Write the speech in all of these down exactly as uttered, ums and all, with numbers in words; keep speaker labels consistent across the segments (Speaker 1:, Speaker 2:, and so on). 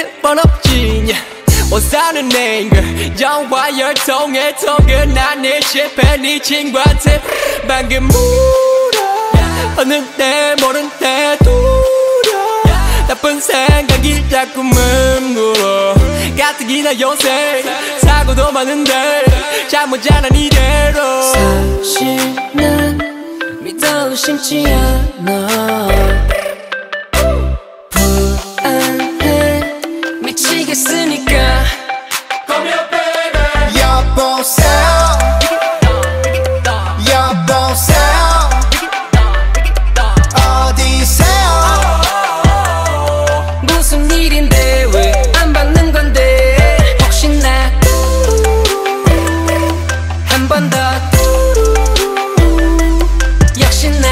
Speaker 1: 번 없지 못 사는 앵글 영화 열통의 통을 나는 실패 네 친구한테 방금 물어 어느때 모른때 두려 나쁜 생각이 자꾸 맴돌아 가뜩이나 요새 사고도 많은데 잠 못 자는 이대로
Speaker 2: 사실 난 믿어 심지 않아 불안해 미치겠으니까
Speaker 1: Come here baby
Speaker 3: 여보세요 여보세요 어디세요
Speaker 2: 무슨 일인데 왜 안 받는 건데 혹시나 한 번 더 역시나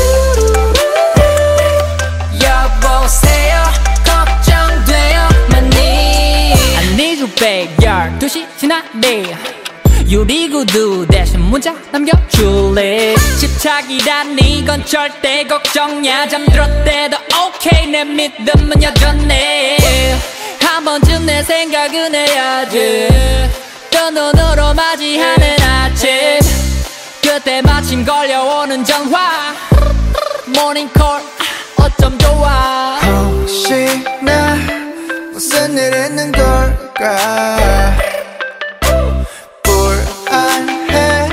Speaker 2: 여보세요 걱정돼요 많이
Speaker 4: I need you back 열두 시 지나네 유리구두 대신 문자 남겨줄래 집착이란 이건 절대 걱정야 잠들었대도 오케이 내 믿음은 여전해 한 번쯤 내 생각은 해야지 또 눈으로 맞이하는 아침 그때 마침 걸려오는 전화 모닝콜 어쩜 좋아
Speaker 3: 혹시나 무슨 일 있는 걸까 불안해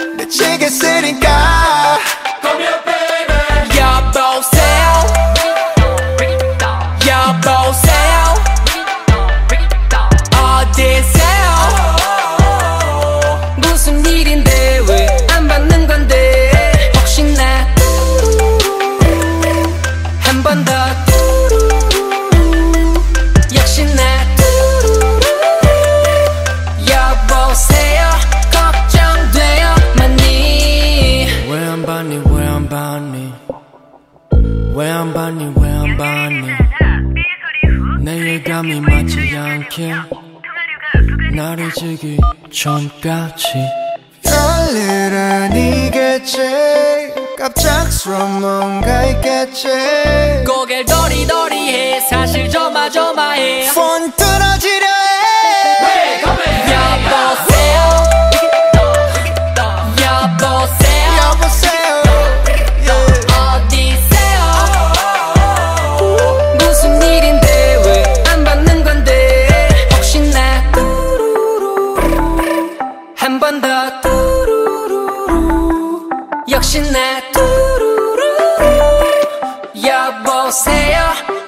Speaker 3: 미치겠으니까
Speaker 1: Come here baby 여보세요 여보세요 어디세요
Speaker 2: 무슨 일인데 왜 안 받는 건데 혹시나 한 번 더 역시나 여보세요 걱정돼요 많이
Speaker 5: 왜 안 받니 왜 안 받니 왜 안 받니 왜 안 받니 내 예감이 맞지 않게 날 잊기 전까지
Speaker 3: 별일 아니겠지 갑작스러운 뭔가 있겠지
Speaker 4: 고개를 도리도리해 사실 조마조마해
Speaker 3: 폰 끊어지려 해
Speaker 4: 여보세요 여보세요
Speaker 3: 여보세요
Speaker 4: 어디세요
Speaker 2: 무슨 일인데 왜 안 받는 건데 혹시나 한 번 더 역시나 여보세요